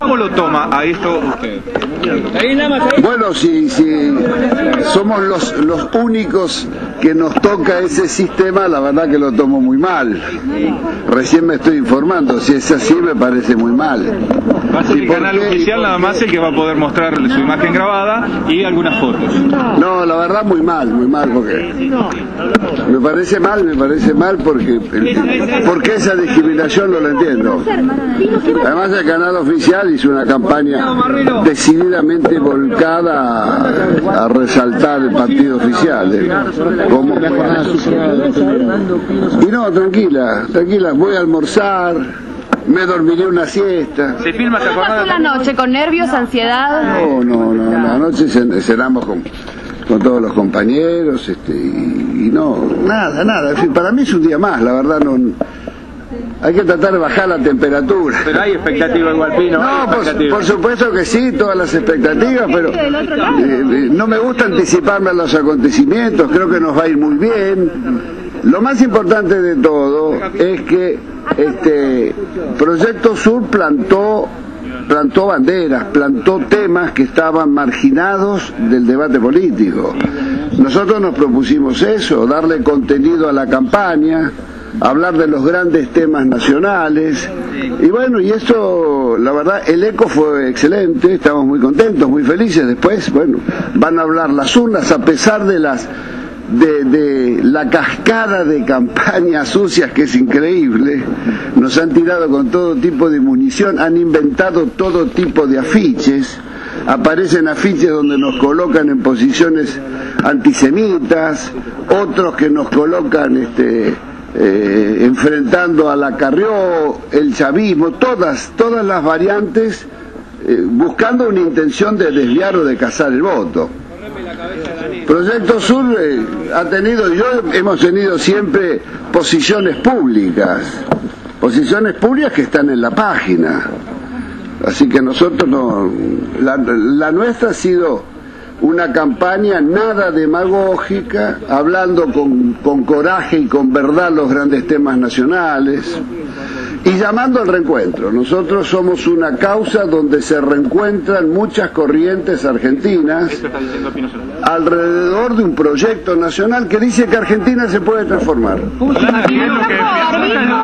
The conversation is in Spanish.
¿Cómo lo toma a esto usted? Bueno, si somos los únicos que nos toca ese sistema, la verdad que lo tomo muy mal. Recién me estoy informando, si es así me parece muy mal. Va a ser el canal oficial nada más el que va a poder mostrar su imagen grabada y algunas fotos. No, la verdad muy mal, porque me parece mal porque esa discriminación no la entiendo. Además el canal oficial hizo una campaña decididamente volcada a resaltar el partido oficial. ¿Cómo? Y no, tranquila, voy a almorzar, me dormiré una siesta. ¿Se filma esta jornada? ¿Cómo pasó la noche? ¿Con nervios, ansiedad? No, anoche cenamos con todos los compañeros, y no, nada. En fin, para mí es un día más, la verdad no. Hay que tratar de bajar la temperatura. Pero hay expectativa igual, Pino. No, por supuesto que sí, todas las expectativas, pero no me gusta anticiparme a los acontecimientos, creo que nos va a ir muy bien. Lo más importante de todo es que Proyecto Sur plantó banderas, plantó temas que estaban marginados del debate político. Nosotros nos propusimos eso, darle contenido a la campaña, hablar de los grandes temas nacionales, y bueno, y eso, la verdad, el eco fue excelente, estamos muy contentos, muy felices. Después, bueno, van a hablar las urnas, a pesar de la cascada de campañas sucias que es increíble. Nos han tirado con todo tipo de munición, han inventado todo tipo de afiches, aparecen afiches donde nos colocan en posiciones antisemitas, otros que nos colocan enfrentando a la Carrió, el chavismo, todas las variantes, buscando una intención de desviar o de cazar el voto. Proyecto Sur hemos tenido siempre posiciones públicas que están en la página, así que nosotros la nuestra ha sido una campaña nada demagógica, hablando con coraje y con verdad los grandes temas nacionales y llamando al reencuentro. Nosotros somos una causa donde se reencuentran muchas corrientes argentinas alrededor de un proyecto nacional que dice que Argentina se puede transformar.